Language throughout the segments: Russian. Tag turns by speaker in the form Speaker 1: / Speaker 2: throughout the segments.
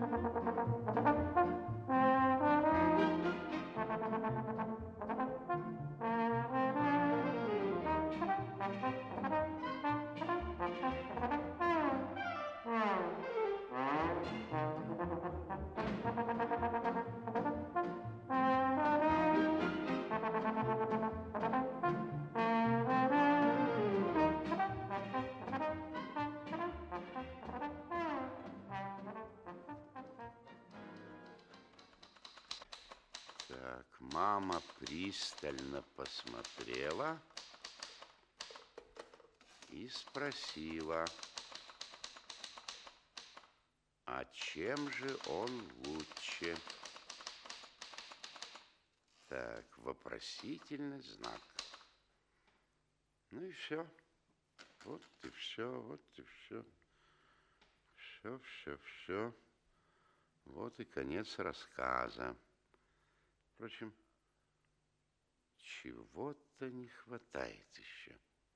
Speaker 1: Так, мама пристально посмотрела и спросила, а чем же он лучше? Так, вопросительный знак. Ну и все. Вот и все, вот и все. Все. Вот и конец рассказа. Впрочем, чего-то не хватает еще.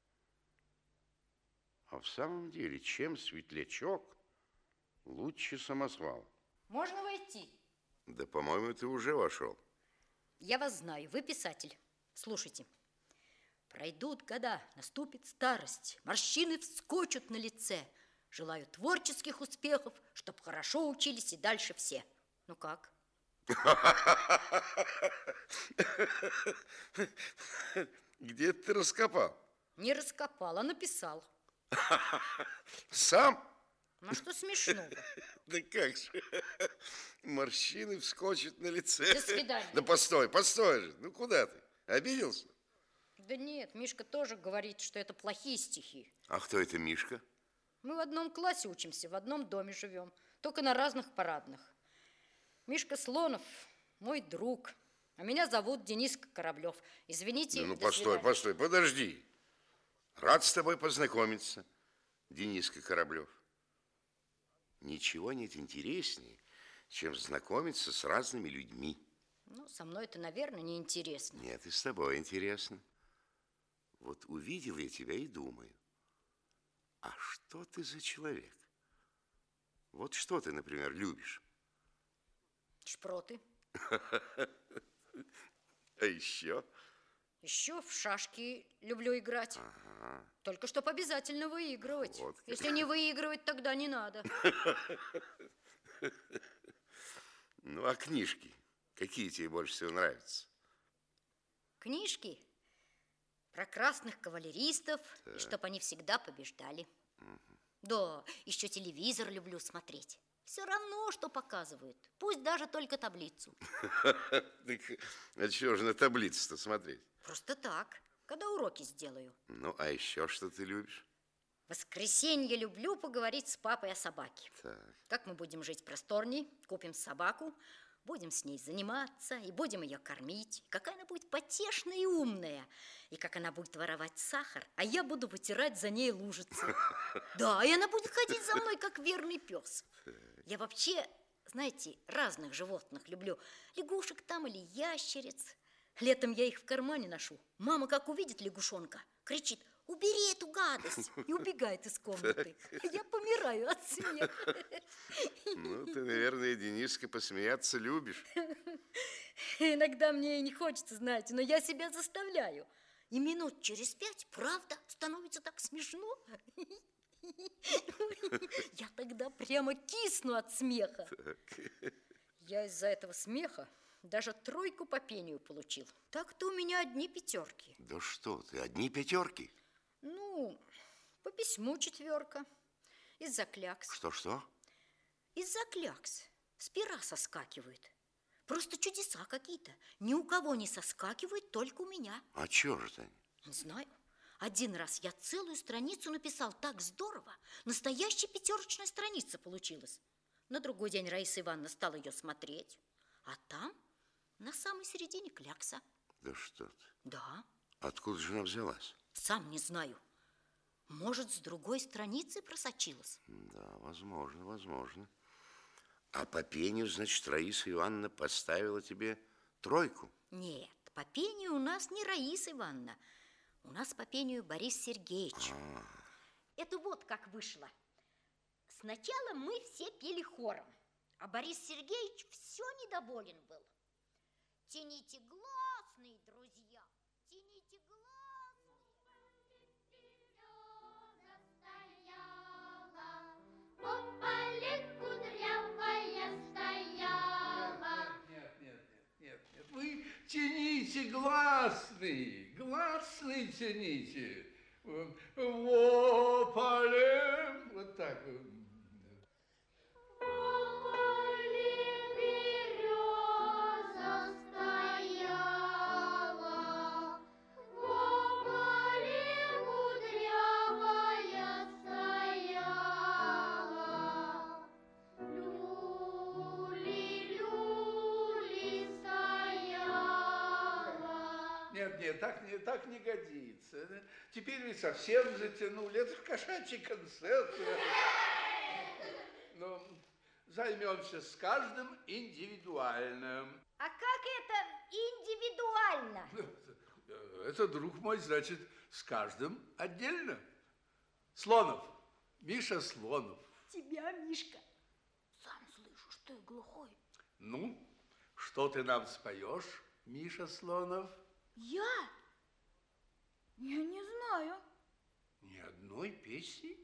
Speaker 1: А в самом деле, чем светлячок лучше самосвала?
Speaker 2: Можно войти?
Speaker 1: Да, по-моему, ты уже вошел.
Speaker 2: Я вас знаю, вы писатель. Слушайте. Пройдут года, наступит старость, морщины вскочат на лице. Желаю творческих успехов, чтоб хорошо учились и дальше все. Ну как?
Speaker 1: Где ты раскопал?
Speaker 2: Не раскопал, а написал.
Speaker 1: Сам?
Speaker 2: Ну что смешного?
Speaker 1: Да как же? Морщины вскочат на лице.
Speaker 2: До свидания.
Speaker 1: Да постой же. Ну куда ты? Обиделся?
Speaker 2: Да нет, Мишка тоже говорит, что это плохие стихи.
Speaker 1: А кто это Мишка?
Speaker 2: Мы в одном классе учимся, в одном доме живем, только на разных парадных. Мишка Слонов мой друг, а меня зовут Дениска Кораблев. Извините.
Speaker 1: Ну, постой, подожди. Рад с тобой познакомиться, Дениска Кораблев. Ничего нет интереснее, чем знакомиться с разными людьми.
Speaker 2: Ну, со мной это, наверное, неинтересно.
Speaker 1: Нет, и с тобой интересно. Вот увидел я тебя и думаю, а что ты за человек? Вот что ты, например, любишь?
Speaker 2: Шпроты.
Speaker 1: А еще?
Speaker 2: Еще в шашки люблю играть.
Speaker 1: Ага.
Speaker 2: Только чтоб обязательно выигрывать.
Speaker 1: Вот.
Speaker 2: Если не выигрывать, тогда не надо.
Speaker 1: Ну, а книжки? Какие тебе больше всего нравятся?
Speaker 2: Книжки про красных кавалеристов, и чтоб они всегда побеждали. Да, еще телевизор люблю смотреть. Все равно, что показывают. Пусть даже только таблицу.
Speaker 1: Так, а чего же на таблицу-то смотреть?
Speaker 2: Просто так, когда уроки сделаю.
Speaker 1: Ну, а еще что ты любишь?
Speaker 2: В воскресенье люблю поговорить с папой о собаке.
Speaker 1: Так.
Speaker 2: Как мы будем жить просторней, купим собаку, будем с ней заниматься и будем ее кормить. Какая она будет потешная и умная. И как она будет воровать сахар, а я буду вытирать за ней лужицы. Да, и она будет ходить за мной, как верный пес. Я вообще, знаете, разных животных люблю. Лягушек там или ящериц. Летом я их в кармане ношу. Мама, как увидит лягушонка, кричит: убери эту гадость! И убегает из комнаты. Я помираю от смеха.
Speaker 1: Ну, ты, наверное, Дениска, посмеяться любишь.
Speaker 2: Иногда мне и не хочется, знаете, но я себя заставляю. И минут через 5, правда, становится так смешно. Я тогда прямо кисну от смеха. Я из-за этого смеха даже 3 по пению получил. Так-то у меня одни 5.
Speaker 1: Да что ты, одни 5?
Speaker 2: Ну, по письму 4. Из-за клякс.
Speaker 1: Что?
Speaker 2: Из-за клякс. С пера соскакивают. Просто чудеса какие-то. Ни у кого не соскакивают, только у меня.
Speaker 1: А чё же ты?
Speaker 2: Не знаю. Один раз я целую страницу написал так здорово. Настоящая 5-ная страница получилась. На другой день Раиса Ивановна стала ее смотреть. А там на самой середине клякса.
Speaker 1: Да что ты?
Speaker 2: Да.
Speaker 1: Откуда же она взялась?
Speaker 2: Сам не знаю. Может, с другой страницы просочилась?
Speaker 1: Да, возможно. А по пению, значит, Раиса Ивановна поставила тебе 3?
Speaker 2: Нет, по пению у нас не Раиса Ивановна. У нас по пению Борис Сергеевич. Это вот как вышло. Сначала мы все пели хором.
Speaker 3: А Борис Сергеевич все недоволен был. Тяните гласный, друзья, тяните гласный.
Speaker 4: Опалин кудрявая стояла.
Speaker 5: Нет. Вы тяните гласный, гласный тяните. Опалин, вот так.
Speaker 4: Опалин береза стояла. Опалин кудрявая стояла. Люли стояла.
Speaker 5: Нет, так не годится. Теперь вы совсем затянули. Это кошачий концерт. Но займемся с каждым индивидуально.
Speaker 3: А как это индивидуально?
Speaker 5: Это, друг мой, значит, с каждым отдельно. Слонов. Миша Слонов.
Speaker 3: Тебя, Мишка. Сам слышу, что я глухой.
Speaker 5: Ну, что ты нам споешь, Миша Слонов?
Speaker 3: Я? Я не знаю.
Speaker 5: Ни одной песни?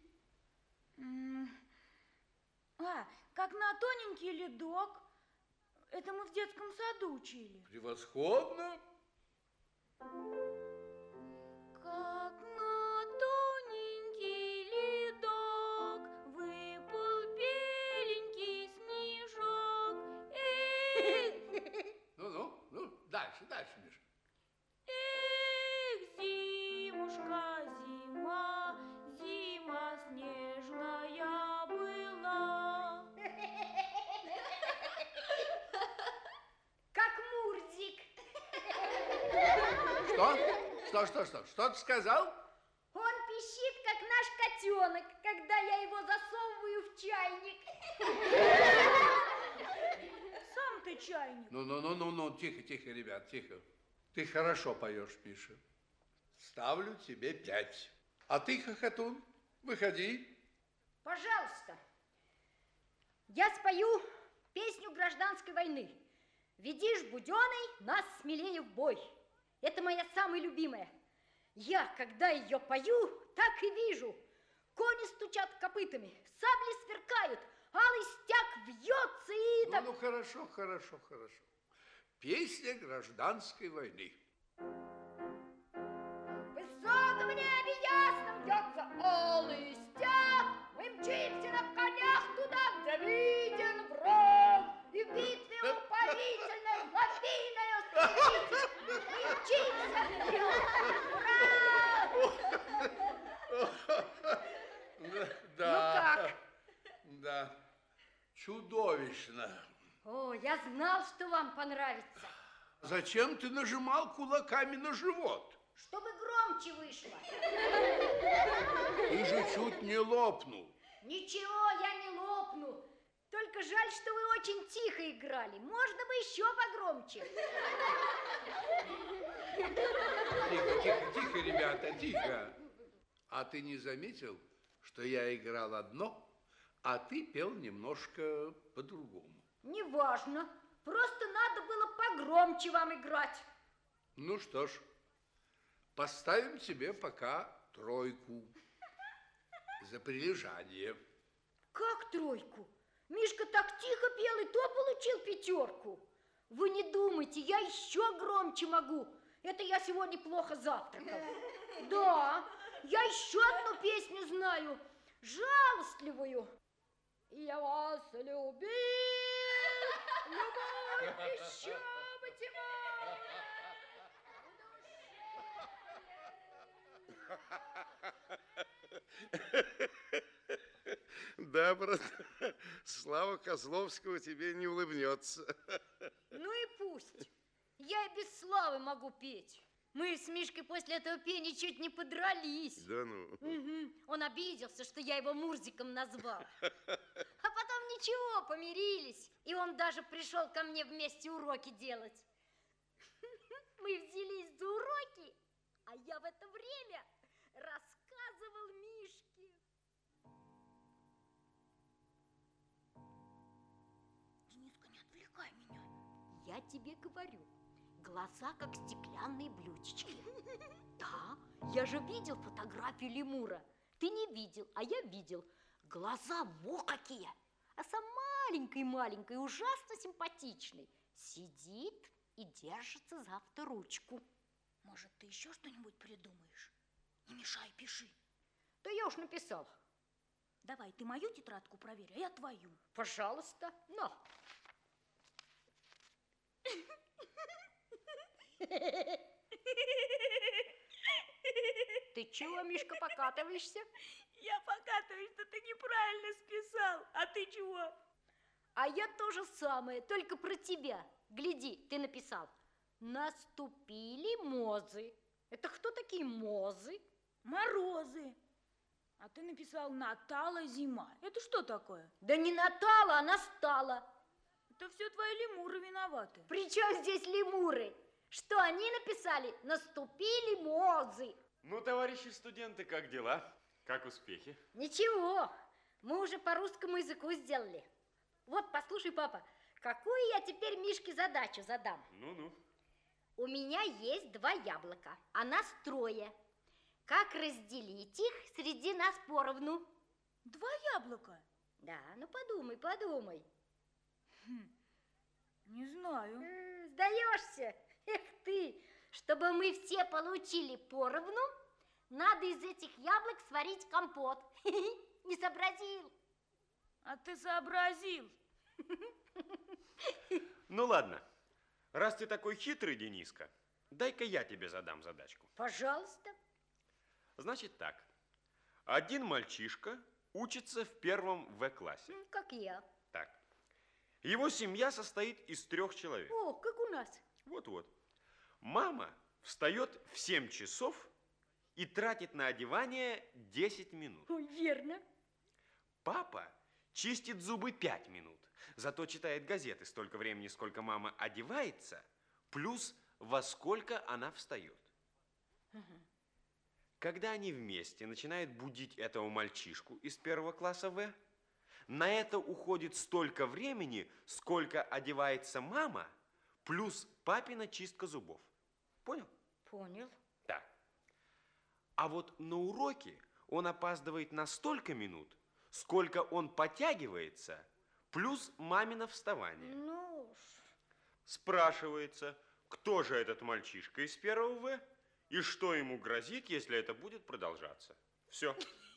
Speaker 6: Как на тоненький ледок. Это мы в детском саду учили.
Speaker 5: Превосходно.
Speaker 6: Как на тоненький ледок выпал беленький снежок.
Speaker 5: Ну, дальше, Миша.
Speaker 6: Эх, зимушка, зима снежная была.
Speaker 3: Как Мурзик.
Speaker 5: Что ты сказал?
Speaker 3: Он пищит, как наш котенок, когда я его засовываю в чайник.
Speaker 6: Сам ты чайник.
Speaker 5: Ну, тихо, ребят, тихо. Ты хорошо поешь, Миша. Ставлю тебе 5. А ты, хохотун, выходи.
Speaker 2: Пожалуйста. Я спою песню гражданской войны. Ведишь буденой, нас смелее в бой. Это моя самая любимая. Я, когда ее пою, так и вижу. Кони стучат копытами, сабли сверкают, алый стяг вьется и...
Speaker 5: Ну, хорошо. Песня гражданской войны.
Speaker 2: В высоком небе ясном вьется алый стяг. Мы мчимся на конях туда, где виден враг. И в битве упорительной, лавиною стремитесь. Мы мчимся вперед. Ура!
Speaker 5: Да.
Speaker 2: Ну как?
Speaker 5: Да. Чудовищно.
Speaker 2: О, я знал, что вам понравится.
Speaker 5: Зачем ты нажимал кулаками на живот?
Speaker 2: Чтобы громче вышло.
Speaker 5: Ты же чуть не лопнул.
Speaker 2: Ничего, я не лопну. Только жаль, что вы очень тихо играли. Можно бы еще погромче.
Speaker 5: Тихо, ребята, тихо. А ты не заметил, что я играл одно, а ты пел немножко по-другому?
Speaker 2: Неважно. Просто надо было погромче вам играть.
Speaker 5: Ну что ж, поставим тебе пока 3 за прилежание.
Speaker 2: Как 3? Мишка так тихо пел, и то получил 5. Вы не думайте, я еще громче могу. Это я сегодня плохо завтракал. Да, я еще одну песню знаю, жалостливую. Я вас любил, любовь еще быть
Speaker 1: Да, брат, слава Козловского тебе не улыбнется.
Speaker 2: Ну и пусть. Я и без славы могу петь. Мы с Мишкой после этого пения чуть не подрались.
Speaker 1: Да ну.
Speaker 2: Угу. Он обиделся, что я его Мурзиком назвал. А потом ничего, помирились. И он даже пришел ко мне вместе уроки делать. Мы взялись за уроки, а я в это время рассказывал Мишке.
Speaker 6: отвлекай меня.
Speaker 2: Я тебе говорю, глаза как стеклянные блюдечки. Да, я же видел фотографию лемура. Ты не видел, а я видел. Глаза во какие! А сам маленький-маленький, ужасно симпатичный. Сидит и держится за авторучку.
Speaker 6: Может, ты еще что-нибудь придумаешь? Не мешай, пиши.
Speaker 2: Да я уж написал.
Speaker 6: Давай, ты мою тетрадку проверь, а я твою.
Speaker 2: Пожалуйста, на. Ты чего, Мишка, покатываешься?
Speaker 6: Я покатываюсь, что ты неправильно списал. А ты чего?
Speaker 2: А я то же самое, только про тебя. Гляди, ты написал. Наступили мозы. Это кто такие мозы?
Speaker 6: Морозы. А ты написал «Натала зима». Это что такое?
Speaker 2: Да не Натала, а настала.
Speaker 6: Это все твои лемуры виноваты.
Speaker 2: При чем здесь лемуры? Что они написали? Наступили мозы.
Speaker 7: Ну, товарищи студенты, как дела? Как успехи?
Speaker 2: Ничего, мы уже по русскому языку сделали. Вот, послушай, папа, какую я теперь Мишке задачу задам?
Speaker 7: Ну-ну.
Speaker 2: У меня есть 2 яблока, а нас 3. Как разделить их среди нас поровну?
Speaker 6: 2 яблока?
Speaker 2: Да, ну подумай, подумай.
Speaker 6: Не знаю.
Speaker 2: Сдаешься? Эх ты! Чтобы мы все получили поровну, надо из этих яблок сварить компот. Не сообразил?
Speaker 6: А ты сообразил.
Speaker 7: Ну, ладно. Раз ты такой хитрый, Дениска, дай-ка я тебе задам задачку.
Speaker 2: Пожалуйста.
Speaker 7: Значит так. Один мальчишка учится в 1 В-классе.
Speaker 2: Как я.
Speaker 7: Так. Его семья состоит из 3 человек.
Speaker 2: О, как у нас.
Speaker 7: Вот-вот. Мама встает в 7 часов и тратит на одевание 10 минут.
Speaker 2: Ой, верно.
Speaker 7: Папа чистит зубы 5 минут, зато читает газеты столько времени, сколько мама одевается, плюс во сколько она встает. Когда они вместе начинают будить этого мальчишку из 1 класса В, на это уходит столько времени, сколько одевается мама, плюс папина чистка зубов. Понял?
Speaker 2: Понял.
Speaker 7: Так. А вот на уроке он опаздывает на столько минут, сколько он подтягивается, плюс мамино вставание.
Speaker 2: Ну уж.
Speaker 7: Спрашивается, кто же этот мальчишка из 1 В и что ему грозит, если это будет продолжаться. Все.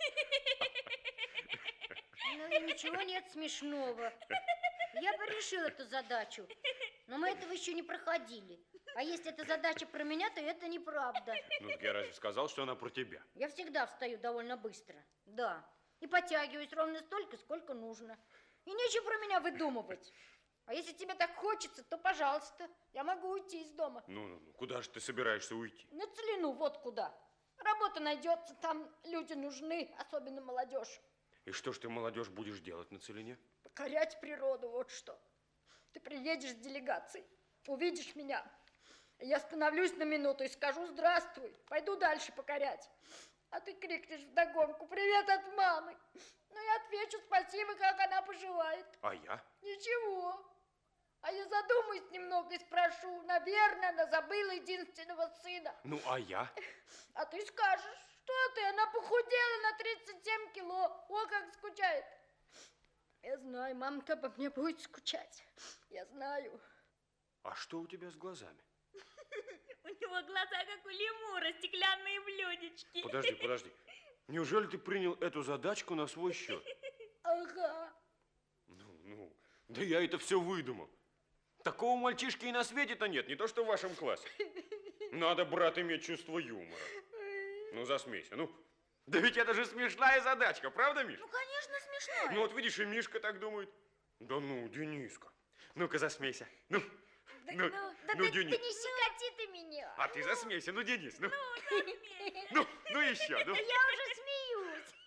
Speaker 2: Ну ничего нет смешного. Я бы решил эту задачу, но мы этого еще не проходили. А если эта задача про меня, то это неправда.
Speaker 7: Ну, так я разве сказал, что она про тебя?
Speaker 2: Я всегда встаю довольно быстро. Да. И подтягиваюсь ровно столько, сколько нужно. И нечего про меня выдумывать. А если тебе так хочется, то, пожалуйста, я могу уйти из дома.
Speaker 7: Ну, куда же ты собираешься уйти?
Speaker 2: На целину, вот куда. Работа найдется, там люди нужны, особенно молодежь.
Speaker 7: И что ж ты, молодежь, будешь делать на целине?
Speaker 2: Покорять природу, вот что. Ты приедешь с делегацией, увидишь меня. Я остановлюсь на минуту и скажу здравствуй, пойду дальше покорять. А ты крикнешь вдогонку привет от мамы. Ну, я отвечу спасибо, как она поживает.
Speaker 7: А я?
Speaker 2: Ничего. А я задумаюсь немного и спрошу, наверное, она забыла единственного сына.
Speaker 7: Ну, а я?
Speaker 2: А ты скажешь, что ты, она похудела на 37 кило. О, как скучает. Я знаю, мама-то обо мне будет скучать. Я знаю.
Speaker 7: А что у тебя с глазами?
Speaker 6: У него глаза, как у лемура, стеклянные блюдечки.
Speaker 7: Подожди. Неужели ты принял эту задачку на свой счет?
Speaker 2: Ага.
Speaker 7: Ну, да я это все выдумал. Такого мальчишки и на свете-то нет, не то что в вашем классе. Надо, брат, иметь чувство юмора. Ну, засмейся, ну. Да ведь это же смешная задачка, правда, Миш?
Speaker 6: Ну, конечно, смешно.
Speaker 7: Ну, вот видишь, и Мишка так думает. Да ну, Дениска, ну-ка засмейся. Ну,
Speaker 2: Да,
Speaker 7: ну,
Speaker 2: ты
Speaker 7: Денис.
Speaker 2: не щекоти ты меня.
Speaker 7: А ты засмейся, ну, Денис, ну. Ну, еще, ну.
Speaker 2: Да я уже смеюсь.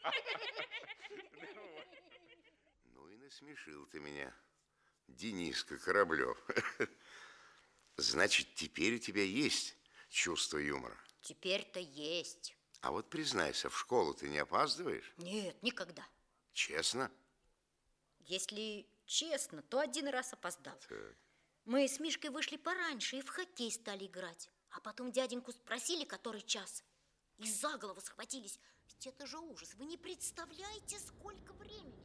Speaker 1: Ну и насмешил ты меня, Дениска Кораблев. Значит, теперь у тебя есть чувство юмора.
Speaker 2: Теперь-то есть.
Speaker 1: А вот признайся, в школу ты не опаздываешь?
Speaker 2: Нет, никогда.
Speaker 1: Честно?
Speaker 2: Если честно, то один раз опоздал.
Speaker 1: Так.
Speaker 2: Мы с Мишкой вышли пораньше и в хоккей стали играть. А потом дяденьку спросили, который час. И за голову схватились. Ведь это же ужас. Вы не представляете, сколько времени.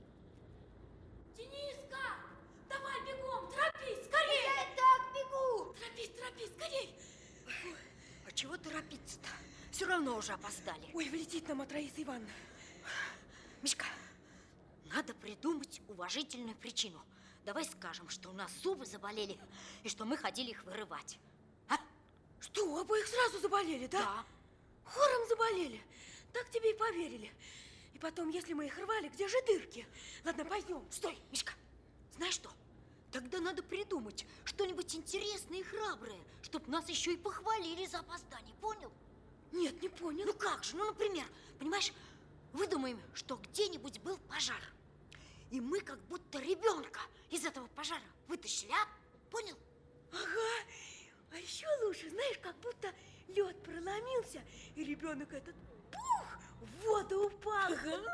Speaker 6: Дениска, давай бегом, торопись, скорей!
Speaker 2: Я и так бегу.
Speaker 6: Торопись, скорей!
Speaker 2: А чего торопиться-то? Все равно уже опоздали.
Speaker 6: Ой, влетит нам от Раисы Ивановны.
Speaker 2: Мишка, надо придумать уважительную причину. Давай скажем, что у нас зубы заболели и что мы ходили их вырывать. А?
Speaker 6: Что, обоих сразу заболели, да?
Speaker 2: Да.
Speaker 6: Хором заболели. Так тебе и поверили. И потом, если мы их рвали, где же дырки? Ладно, пойдем.
Speaker 2: Стой, Мишка. Знаешь что? Тогда надо придумать что-нибудь интересное и храброе, чтобы нас еще и похвалили за опоздание. Понял?
Speaker 6: Нет, не понял.
Speaker 2: Ну как же? Ну, например, понимаешь, выдумаем, что где-нибудь был пожар. И мы как будто ребенка из этого пожара вытащили, а? Понял?
Speaker 6: Ага. А еще лучше, знаешь, как будто лед проломился, и ребенок этот, пух, в воду упал.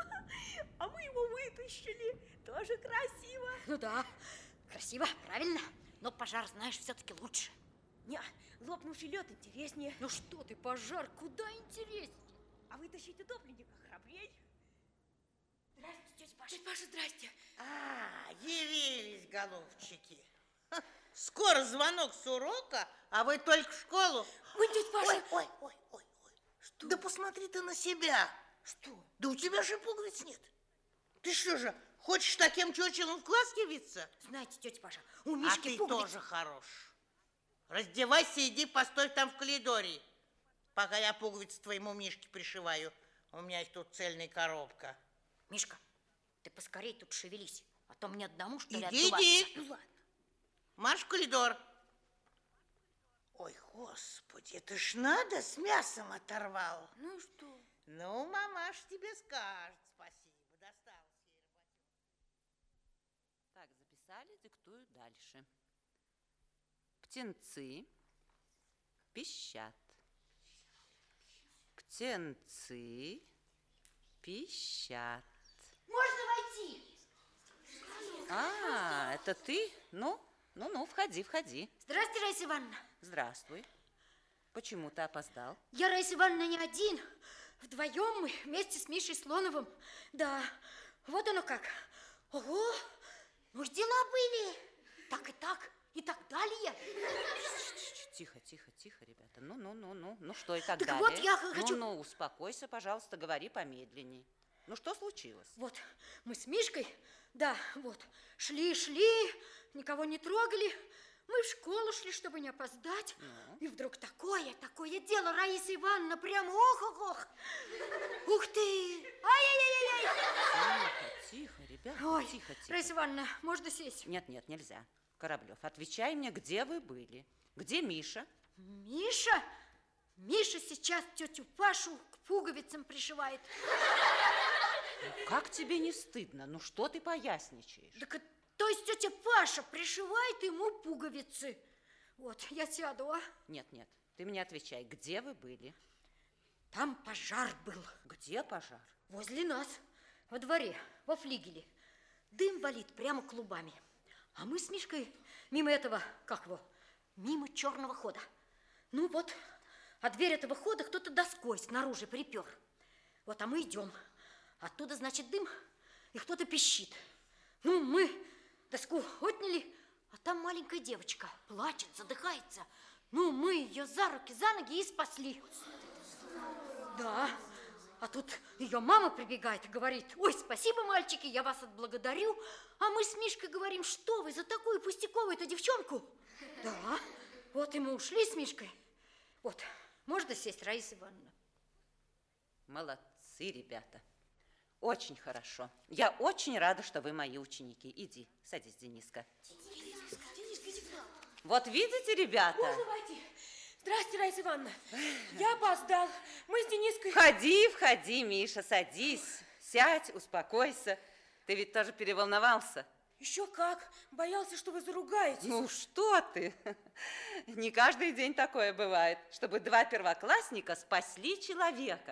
Speaker 6: А мы его вытащили. Тоже красиво.
Speaker 2: Ну да, красиво, правильно. Но пожар, знаешь, все-таки лучше.
Speaker 6: Не, лопнувший лед интереснее.
Speaker 2: Ну что ты, пожар, куда интереснее?
Speaker 6: А вытащить утопленника храбрей.
Speaker 2: Здрасте, тетя Паша.
Speaker 6: Тетя Паша, здрасте.
Speaker 8: Явились, голубчики. Ха, скоро звонок с урока, а вы только в школу.
Speaker 6: Ой, тетя Паша.
Speaker 8: Ой. Что? Да посмотри ты на себя.
Speaker 6: Что?
Speaker 8: Да у тебя же пуговиц нет. Ты что же, хочешь таким чучелом в класс явиться?
Speaker 2: Знаете, тетя Паша, у
Speaker 8: А
Speaker 2: Мишки
Speaker 8: ты
Speaker 2: пуговицы.
Speaker 8: тоже хорош. Раздевайся, иди постой там в коридоре, пока я пуговицы твоему Мишке пришиваю. У меня их тут цельная коробка.
Speaker 2: Мишка, ты поскорей тут шевелись, а то мне одному, что ли,
Speaker 8: Иди.
Speaker 2: отдуваться.
Speaker 8: Ну ладно. Марш в коридор. Ой, господи, это ж надо, с мясом оторвал.
Speaker 6: Ну что?
Speaker 8: Ну, мамаш тебе скажет спасибо. Досталось ей работенка.
Speaker 9: Так, записали, диктую дальше. Птенцы пищат. Птенцы пищат.
Speaker 2: Можно войти?
Speaker 9: А, это ты? Ну, входи.
Speaker 2: Здравствуйте, Раиса Ивановна.
Speaker 9: Здравствуй. Почему ты опоздал?
Speaker 2: Я, Раиса Ивановна, не один. Вдвоем мы вместе с Мишей Слоновым. Да, вот оно как. Ого, ну ж дела были. Так и так далее.
Speaker 9: Тихо, ребята. Ну, что и так
Speaker 2: Так
Speaker 9: далее?
Speaker 2: вот я хочу-
Speaker 9: Ну, успокойся, пожалуйста, говори помедленней. Ну, что случилось?
Speaker 2: Вот, мы с Мишкой, да, вот, шли, никого не трогали. Мы в школу шли, чтобы не опоздать.
Speaker 9: Ну?
Speaker 2: И вдруг такое дело, Раиса Ивановна, прямо ох. Ух ты! Ай-яй-яй-яй!
Speaker 9: Тихо, ребята,
Speaker 2: Ой,
Speaker 9: тихо.
Speaker 2: Раиса Ивановна, можно сесть?
Speaker 9: Нет, нельзя. Кораблев, отвечай мне, где вы были? Где Миша?
Speaker 2: Миша сейчас тетю Пашу к пуговицам пришивает.
Speaker 9: Как тебе не стыдно? Ну, что ты поясничаешь?
Speaker 2: Так, то есть тетя Паша пришивает ему пуговицы. Вот, я сяду, а?
Speaker 9: Нет, ты мне отвечай, где вы были?
Speaker 2: Там пожар был.
Speaker 9: Где пожар?
Speaker 2: Возле нас, во дворе, во флигеле. Дым валит прямо клубами. А мы с Мишкой мимо этого, мимо черного хода. Ну вот, а дверь этого хода кто-то доской снаружи припер. Вот, а мы идем. Оттуда, значит, дым, и кто-то пищит. Ну, мы доску отняли, а там маленькая девочка плачет, задыхается. Ну, мы ее за руки, за ноги и спасли. Да, а тут ее мама прибегает и говорит: ой, спасибо, мальчики, я вас отблагодарю. А мы с Мишкой говорим: что вы за такую пустяковую-то девчонку? Да, вот и мы ушли с Мишкой. Вот, можно сесть, Раиса Ивановна?
Speaker 9: Молодцы, ребята. Очень хорошо. Я очень рада, что вы мои ученики. Иди, садись, Дениска. Вот видите, ребята?
Speaker 6: Можно войти? Здрасте, Раиса Ивановна. Я опоздал. Мы с Дениской...
Speaker 9: Входи, Миша, садись. Сядь, успокойся. Ты ведь тоже переволновался.
Speaker 6: Еще как. Боялся, что вы заругаетесь.
Speaker 9: Ну что ты? Не каждый день такое бывает, чтобы два первоклассника спасли человека.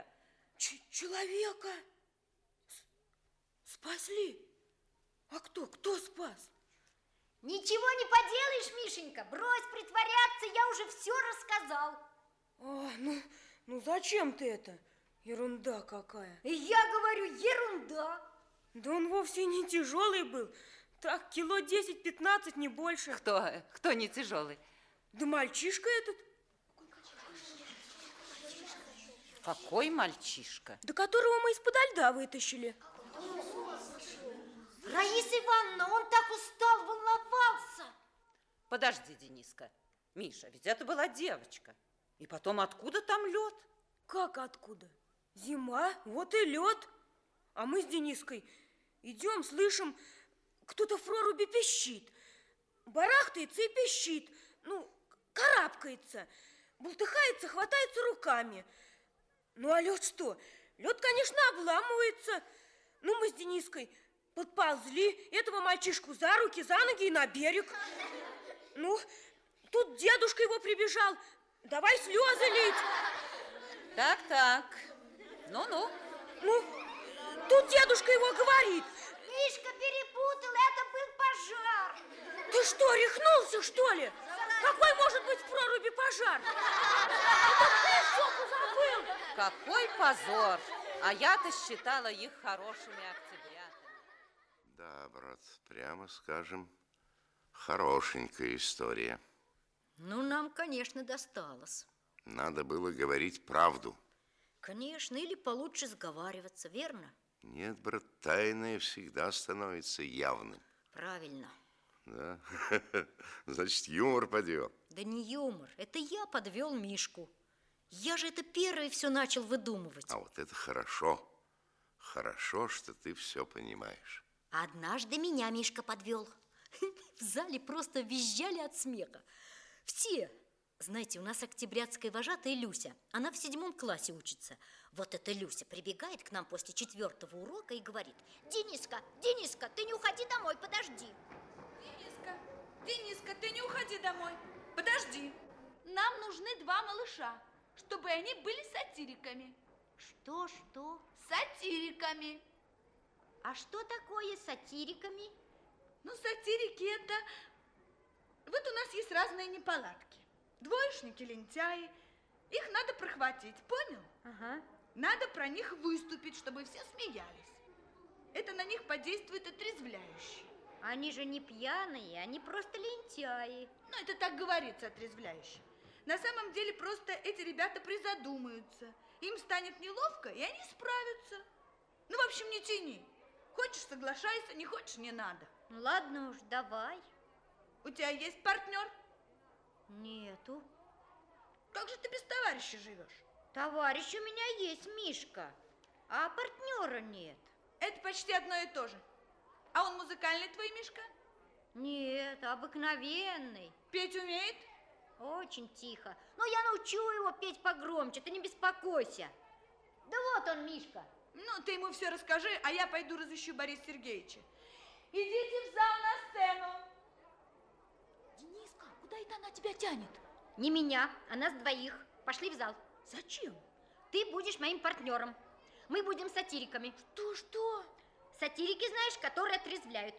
Speaker 6: Человека? Спасли? А кто? Кто спас?
Speaker 3: Ничего не поделаешь, Мишенька. Брось притворяться, я уже все рассказал.
Speaker 6: Ну зачем ты это? Ерунда какая.
Speaker 3: И я говорю, ерунда.
Speaker 6: Да он вовсе не тяжелый был. Так, кило 10-15, не больше.
Speaker 9: Кто не тяжелый?
Speaker 6: Да мальчишка этот.
Speaker 9: Какой мальчишка?
Speaker 6: Да которого мы из-под льда вытащили.
Speaker 3: Раиса Ивановна, он так устал, волновался.
Speaker 9: Подожди, Дениска. Миша, ведь это была девочка. И потом, откуда там лед?
Speaker 6: Как откуда? Зима, вот и лед. А мы с Дениской идем, слышим, кто-то в проруби пищит. Барахтается и пищит. Ну, карабкается. Бултыхается, хватается руками. Ну, а лед что? Лед, конечно, обламывается. Ну, мы с Дениской подползли этого мальчишку за руки, за ноги и на берег. Ну, тут дедушка его прибежал. Давай слезы лить.
Speaker 9: Так. Ну.
Speaker 6: Ну, тут дедушка его говорит.
Speaker 3: Мишка перепутал, это был пожар.
Speaker 6: Ты что, рехнулся, что ли? Какой может быть в проруби пожар? Это ты шоку забыл.
Speaker 9: Какой позор! А я-то считала их хорошими октябрятами.
Speaker 1: Да, брат, прямо скажем, хорошенькая история.
Speaker 2: Ну, нам, конечно, досталось.
Speaker 1: Надо было говорить правду.
Speaker 2: Конечно, или получше сговариваться, верно?
Speaker 1: Нет, брат, тайное всегда становится явным.
Speaker 2: Правильно.
Speaker 1: Да? Значит, юмор подвел.
Speaker 2: Да не юмор, это я подвел Мишку. Я же это первый все начал выдумывать.
Speaker 1: А вот это хорошо. Хорошо, что ты все понимаешь.
Speaker 2: Однажды меня Мишка подвел. В зале просто визжали от смеха. Все. Знаете, у нас октябрятская вожатая Люся. Она в 7 классе учится. Вот эта Люся прибегает к нам после 4-го урока и говорит:
Speaker 3: Дениска, ты не уходи домой, подожди.
Speaker 10: Дениска, ты не уходи домой. Подожди. Нам нужны 2 малыша, чтобы они были сатириками.
Speaker 3: Что?
Speaker 10: Сатириками.
Speaker 3: А что такое сатириками?
Speaker 10: Ну, сатирики это... Вот у нас есть разные неполадки. Двоечники, лентяи. Их надо прохватить, понял?
Speaker 3: Ага.
Speaker 10: Надо про них выступить, чтобы все смеялись. Это на них подействует отрезвляюще.
Speaker 3: Они же не пьяные, они просто лентяи.
Speaker 10: Ну, это так говорится, отрезвляюще. На самом деле просто эти ребята призадумаются. Им станет неловко, и они справятся. Ну, в общем, не тяни. Хочешь, соглашайся, не хочешь, не надо.
Speaker 3: Ну, ладно уж, давай.
Speaker 10: У тебя есть партнер?
Speaker 3: Нету.
Speaker 10: Как же ты без товарища живешь?
Speaker 3: Товарищ у меня есть, Мишка, а партнера нет.
Speaker 10: Это почти одно и то же. А он музыкальный твой, Мишка?
Speaker 3: Нет, обыкновенный.
Speaker 10: Петь умеет?
Speaker 3: Очень тихо. Но я научу его петь погромче, ты не беспокойся. Да вот он, Мишка.
Speaker 10: Ну, ты ему все расскажи, а я пойду разыщу Бориса Сергеевича. Идите в зал на сцену.
Speaker 6: Дениска, куда это она тебя тянет?
Speaker 2: Не меня, а нас двоих. Пошли в зал.
Speaker 6: Зачем?
Speaker 2: Ты будешь моим партнером. Мы будем сатириками.
Speaker 6: Что?
Speaker 2: Сатирики, знаешь, которые отрезвляют.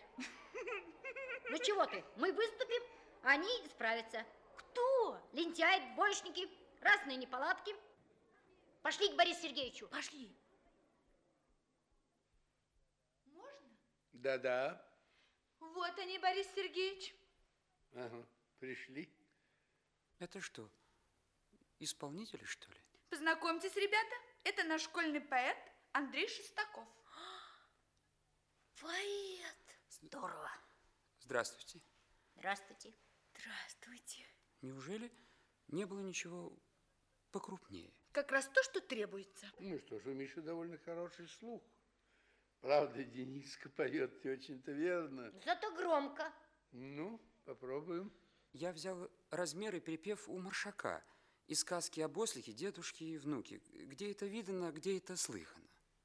Speaker 2: Ну чего ты? Мы выступим, а они справятся.
Speaker 6: Кто?
Speaker 2: Лентяи, двоечники, разные неполадки. Пошли к Борису Сергеевичу.
Speaker 6: Пошли.
Speaker 10: Можно?
Speaker 5: Да-да.
Speaker 10: Вот они, Борис Сергеевич.
Speaker 5: Ага, пришли.
Speaker 11: Это что, исполнители, что ли?
Speaker 10: Познакомьтесь, ребята, это наш школьный поэт Андрей Шестаков.
Speaker 6: Поэт.
Speaker 2: Здорово.
Speaker 11: Здравствуйте.
Speaker 2: Здравствуйте.
Speaker 6: Здравствуйте.
Speaker 11: Неужели не было ничего покрупнее?
Speaker 10: Как раз то, что требуется.
Speaker 5: Ну что ж, у Миши довольно хороший слух. Правда, Дениска поет не очень-то верно.
Speaker 3: Зато громко.
Speaker 5: Ну, попробуем.
Speaker 11: Я взял размер и припев у Маршака из сказки об ослике, дедушке и внуке. Где это видано, где это слыхано.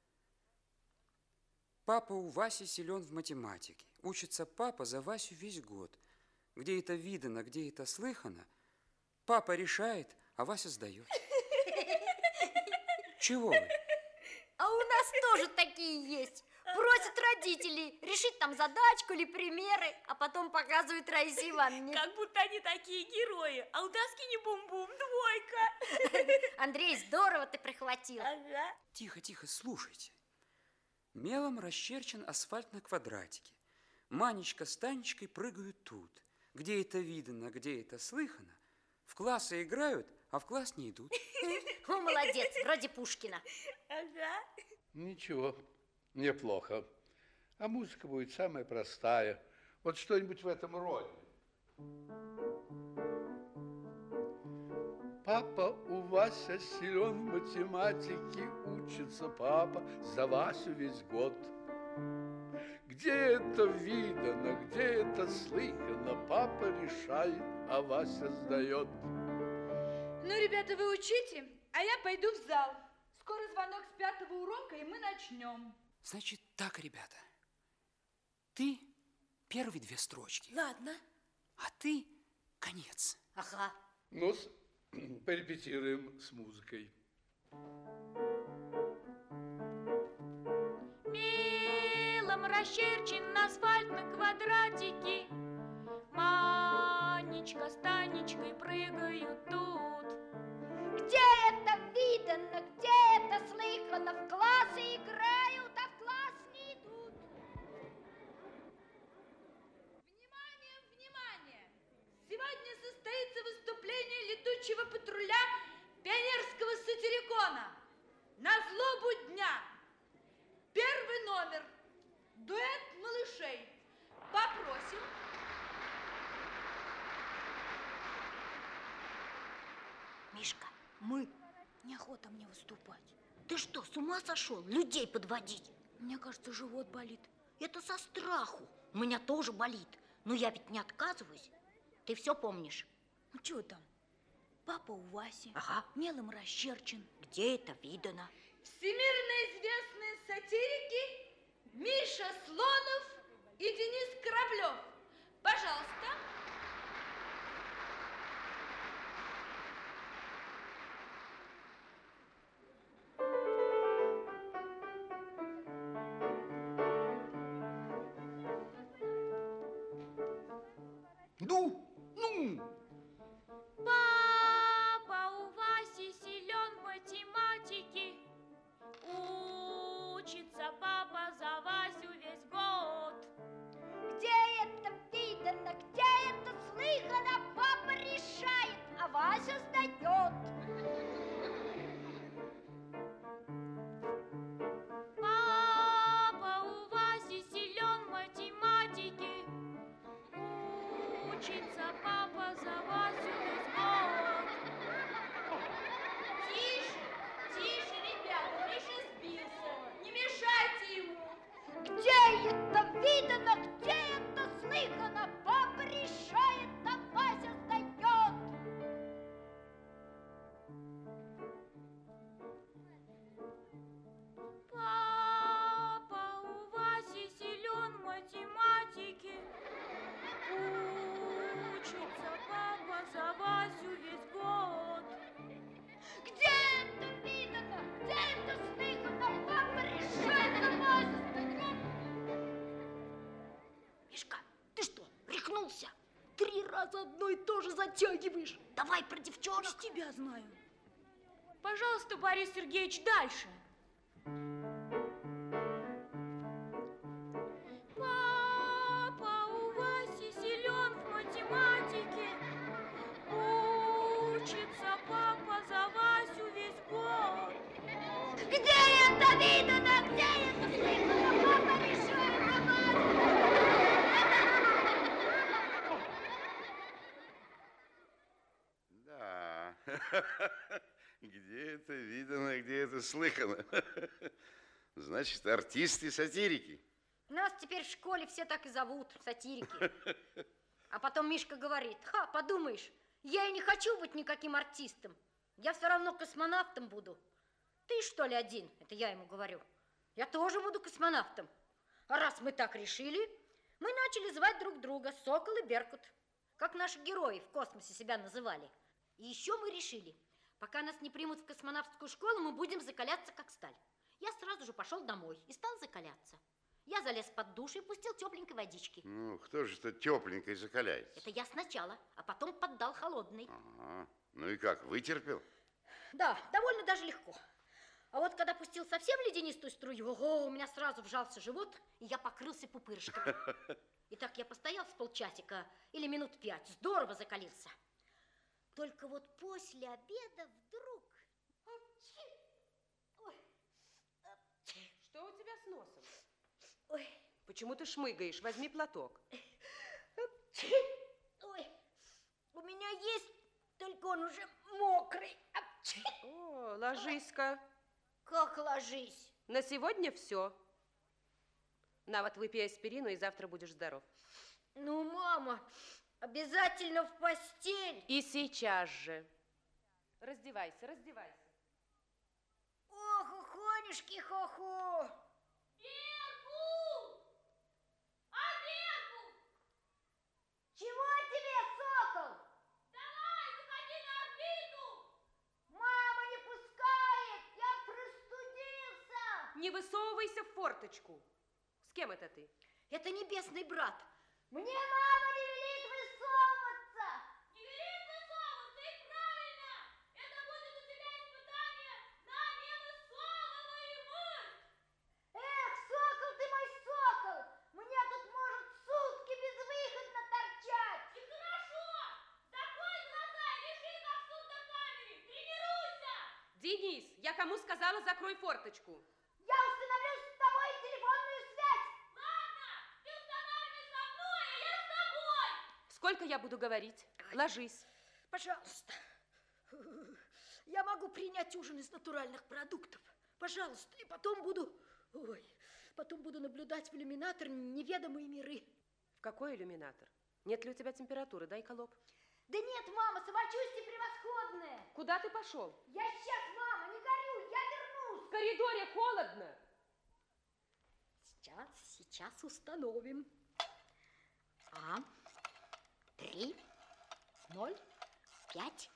Speaker 11: Папа у Васи силен в математике. Учится папа за Васю весь год. Где это видано, где это слыхано, папа решает, а Вася сдает. Чего вы?
Speaker 2: А у нас тоже такие есть. Просят родителей решить там задачку или примеры, а потом показывают Раисе Ивановне.
Speaker 6: Как будто они такие герои. А у доски не бум-бум, двойка.
Speaker 2: Андрей, здорово ты прихватил.
Speaker 6: Ага.
Speaker 11: Тихо, тихо, слушайте. Мелом расчерчен асфальт на квадратике. Манечка с Танечкой прыгают тут. Где это видано, где это слыхано. В классы играют, а в класс не идут.
Speaker 2: О, молодец, вроде Пушкина.
Speaker 6: Ага.
Speaker 5: Ничего, неплохо. А музыка будет самая простая. Вот что-нибудь в этом роде. Папа у Вася силен в математике, учится папа за Васю весь год. Где это видано, где это слыхано, папа решает, а Вася сдает.
Speaker 10: Ну, ребята, вы учите, а я пойду в зал. Скоро звонок с 5-го урока, и мы начнем.
Speaker 11: Значит так, ребята. Ты первые 2 строчки,
Speaker 6: Ладно.
Speaker 11: а ты конец.
Speaker 2: Ага.
Speaker 5: Ну, порепетируем с музыкой.
Speaker 6: Мелом расчерчен асфальт на квадратике. Манечка с Танечкой прыгают тут.
Speaker 3: Где это видано, где это слыхано? В классы играют, а в класс не идут.
Speaker 10: Внимание, внимание! Сегодня состоится выступление летучего патруля пионерского сатирикона «На злобу дня». Первый номер. Дуэт малышей. Попросим.
Speaker 2: Мишка, мы.
Speaker 6: Неохота мне выступать.
Speaker 2: Ты что, с ума сошел? Людей подводить?
Speaker 6: Мне кажется, живот болит.
Speaker 2: Это со страху. У меня тоже болит. Но я ведь не отказываюсь. Ты все помнишь?
Speaker 6: Ну, что там? Папа у Васи.
Speaker 2: Ага.
Speaker 6: Мелом расчерчен.
Speaker 2: Где это видано?
Speaker 10: Всемирно известные сатирики Миша Слонов и Денис Кораблев. Пожалуйста.
Speaker 5: Ну!
Speaker 6: Папа у Васи силен в математике. Учится папа за Васю весь год.
Speaker 3: Где это видано, где это слыхано? Папа решает, а Вася сдает.
Speaker 6: Папа у Васи силен в математике. Учится папа за Васю весь год.
Speaker 10: Тише, тише, ребята, Миша сбился. Не мешайте ему.
Speaker 3: Где это видано, где это слыхано? Папа решает, а Вася сдает.
Speaker 6: Папа у Васи силен в математике. Учится папа за Васю весь год.
Speaker 3: Где это видано, где это слыхано? Папа решает, а Вася сдает.
Speaker 2: Мишка, ты что, рехнулся? 3 раза одно и то же затягиваешь. Давай про девчонок.
Speaker 6: С тебя знаю. Пожалуйста, Борис Сергеевич, дальше. Папа у Васи силен в математике. Учится папа за Васю весь год.
Speaker 3: Где это видано, где это слыхано? Папа решает, а Вася.
Speaker 1: Да. Где это видано, где это слыхано. Значит, артисты-сатирики.
Speaker 2: Нас теперь в школе все так и зовут, сатирики. А потом Мишка говорит: ха, подумаешь, я и не хочу быть никаким артистом. Я все равно космонавтом буду. Ты что ли один? Это я ему говорю. Я тоже буду космонавтом. А раз мы так решили, мы начали звать друг друга Сокол и Беркут, как наши герои в космосе себя называли. И еще мы решили, пока нас не примут в космонавтскую школу, мы будем закаляться как сталь. я сразу же пошел домой и стал закаляться. Я залез под душ и пустил тепленькой водички.
Speaker 1: Ну, кто же это тепленькой закаляется?
Speaker 2: Это я сначала, а потом поддал холодный.
Speaker 1: Ага. Ну и как, вытерпел?
Speaker 2: Да, довольно даже легко. А вот когда пустил совсем ледянистую струю, ого, у меня сразу вжался живот, и я покрылся пупырышками. И так я постоял с полчасика или минут 5, здорово закалился. Только вот после обеда вдруг... Ой.
Speaker 12: Что у тебя с носом?
Speaker 2: Ой.
Speaker 12: Почему ты шмыгаешь? Возьми платок.
Speaker 2: Ой, у меня есть, только он уже мокрый.
Speaker 12: О, ложись-ка.
Speaker 2: Как ложись?
Speaker 12: На сегодня все. На, вот выпей аспирину, и завтра будешь здоров.
Speaker 2: Ну, мама, обязательно в постель.
Speaker 12: И сейчас же. Раздевайся, раздевайся.
Speaker 2: Ох, ухонюшки, хо-хо.
Speaker 4: Беркут! А Беркут?
Speaker 3: Чего тебе, сокол?
Speaker 4: Давай, выходи на орбиту!
Speaker 3: Мама не пускает, я простудился.
Speaker 12: Не высовывайся в форточку. С кем это ты?
Speaker 2: Это небесный брат.
Speaker 3: Мне мама не велит высовываться.
Speaker 4: Не велит высовываться, и правильно! Это будет у тебя испытание на невысовываемость!
Speaker 3: Эх, сокол ты мой сокол, мне тут может сутки безвыходно торчать.
Speaker 4: И хорошо! Закрой глаза и лежи как в судокамере! Тренируйся!
Speaker 12: Денис, я кому сказала, закрой форточку?
Speaker 3: Я установлю с тобой телефонную связь.
Speaker 4: Ладно, ты устанавливай со мной, а я с тобой!
Speaker 12: Сколько я буду говорить? Ложись.
Speaker 2: Пожалуйста. Я могу принять ужин из натуральных продуктов. Пожалуйста. И потом буду... Ой, потом буду наблюдать в иллюминатор неведомые миры.
Speaker 12: В какой иллюминатор? Нет ли у тебя температуры? Дай-ка лоб.
Speaker 3: Да нет, мама, самочувствие превосходное.
Speaker 12: Куда ты пошел?
Speaker 3: Я сейчас, мама, не горюй, я вернусь.
Speaker 12: В коридоре холодно.
Speaker 2: Сейчас установим. 3, 0, 5.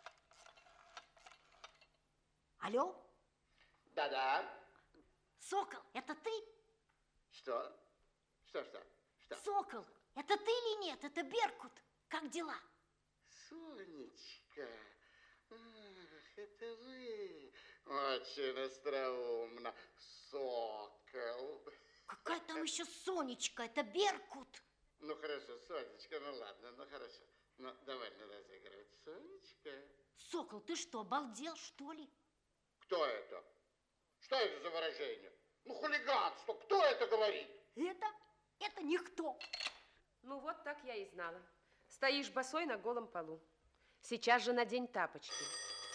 Speaker 2: Алло?
Speaker 1: Да-да.
Speaker 2: Сокол, это ты?
Speaker 1: Что? Что?
Speaker 2: Сокол, это ты или нет? Это Беркут. Как дела?
Speaker 1: Сонечка, ах, это вы. Очень остроумно. Сокол.
Speaker 2: Какая там еще Сонечка? Это Беркут.
Speaker 1: Ну, хорошо, Сонечка, ну ладно, ну хорошо. Ну, довольно разыгрывать. Сонечка.
Speaker 2: Сокол, ты что, обалдел, что ли?
Speaker 1: Кто это? Что это за выражение? Ну, хулиганство. Кто это говорит?
Speaker 2: Это никто.
Speaker 12: Ну, вот так я и знала. Стоишь босой на голом полу. Сейчас же надень тапочки.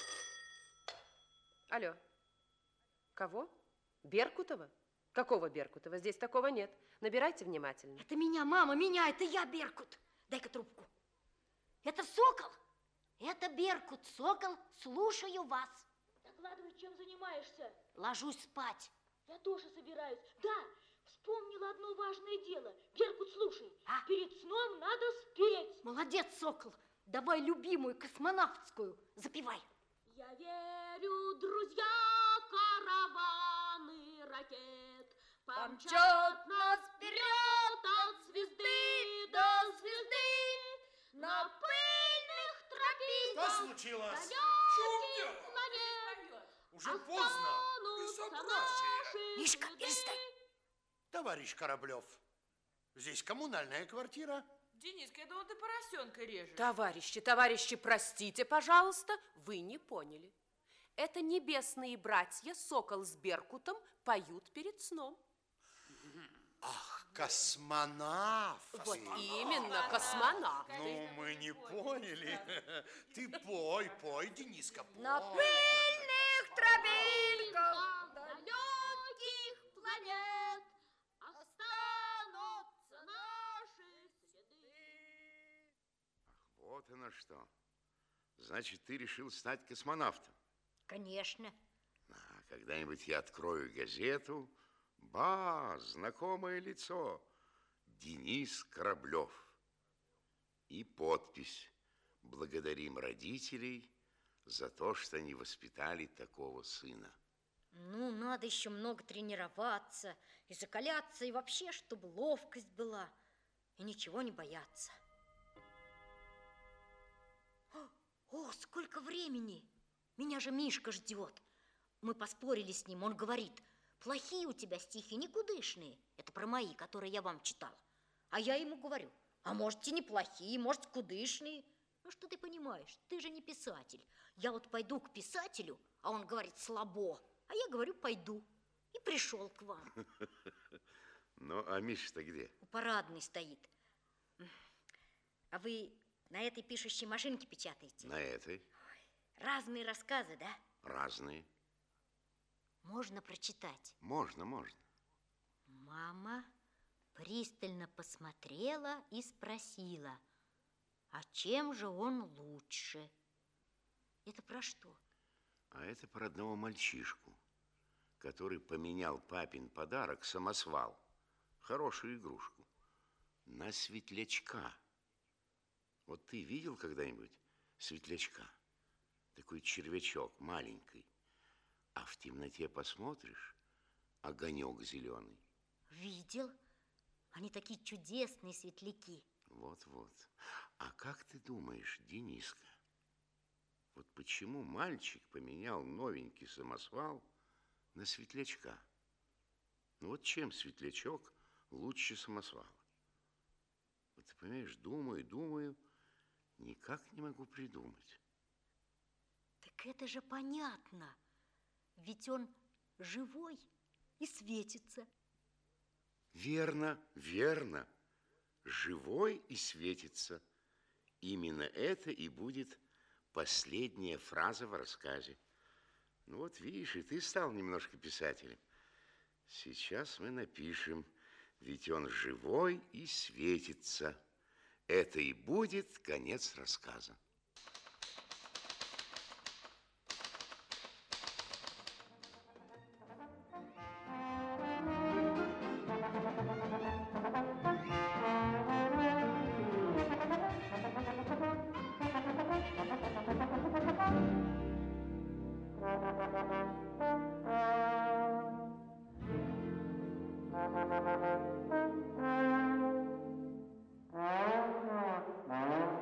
Speaker 12: Алло. Кого? Беркутова? Какого Беркутова? Здесь такого нет. Набирайте внимательно.
Speaker 2: Это меня, мама, меня, это я, Беркут. Дай-ка трубку. Это Сокол? Это Беркут. Сокол, слушаю вас.
Speaker 6: Докладывай, чем занимаешься?
Speaker 2: Ложусь спать.
Speaker 6: Я тоже собираюсь. Да, вспомнила одно важное дело. Беркут, слушай, перед сном надо спеть.
Speaker 2: Молодец, Сокол. Давай любимую космонавтскую. Запевай.
Speaker 6: Я верю, друзья, караваны ракет помчат нас вперед от звезды до звезды на пыльных тропинках.
Speaker 13: Что случилось?
Speaker 6: Далеких планет
Speaker 13: Уже поздно.
Speaker 6: останутся наши
Speaker 2: Мишка,
Speaker 6: следы.
Speaker 2: перестань.
Speaker 13: Товарищ Кораблев, здесь коммунальная квартира.
Speaker 14: Дениска, я думал, ты поросенка режешь.
Speaker 12: Товарищи, простите, пожалуйста, вы не поняли. Это небесные братья Сокол с Беркутом поют перед сном.
Speaker 13: Ах, космонавт.
Speaker 12: Вот именно, космонавт.
Speaker 13: Ну, мы не поняли. Ты пой, Дениска, пой.
Speaker 2: На пыльных тропинках
Speaker 6: далеких планет останутся наши следы.
Speaker 1: Вот оно что. Значит, ты решил стать космонавтом.
Speaker 2: Конечно.
Speaker 1: А когда-нибудь я открою газету. Знакомое лицо. Денис Кораблев. И подпись. Благодарим родителей за то, что они воспитали такого сына.
Speaker 2: Ну, надо еще много тренироваться и закаляться, и вообще, чтобы ловкость была, и ничего не бояться. О, сколько времени! Меня же Мишка ждет. Мы поспорили с ним, он говорит, плохие у тебя стихи, никудышные. Это про мои, которые я вам читал. А я ему говорю, а может, и неплохие, может, кудышные. Ну, что ты понимаешь, ты же не писатель. Я вот пойду к писателю, а он говорит, слабо. А я говорю, пойду. И пришел к вам.
Speaker 1: Ну, а Миша-то где?
Speaker 2: У парадной стоит. А вы на этой пишущей машинке печатаете?
Speaker 1: На этой.
Speaker 2: Ой, разные рассказы, да?
Speaker 1: Разные.
Speaker 2: Можно прочитать?
Speaker 1: Можно, можно.
Speaker 2: Мама пристально посмотрела и спросила, а чем же он лучше? Это про что?
Speaker 1: А это про одного мальчишку, который поменял папин подарок, самосвал, хорошую игрушку, на светлячка. Вот ты видел когда-нибудь светлячка? Такой червячок маленький. А в темноте посмотришь, огонек зеленый.
Speaker 2: Видел. Они такие чудесные светляки.
Speaker 1: Вот-вот. А как ты думаешь, Дениска, вот почему мальчик поменял новенький самосвал на светлячка? Ну вот чем светлячок лучше самосвала? Вот ты понимаешь, думаю, никак не могу придумать.
Speaker 2: Так это же понятно. Ведь он живой и светится.
Speaker 1: Верно, верно. Живой и светится. Именно это и будет последняя фраза в рассказе. Ну вот видишь, и ты стал немножко писателем. Сейчас мы напишем, ведь он живой и светится. Это и будет конец рассказа.
Speaker 3: Thank you.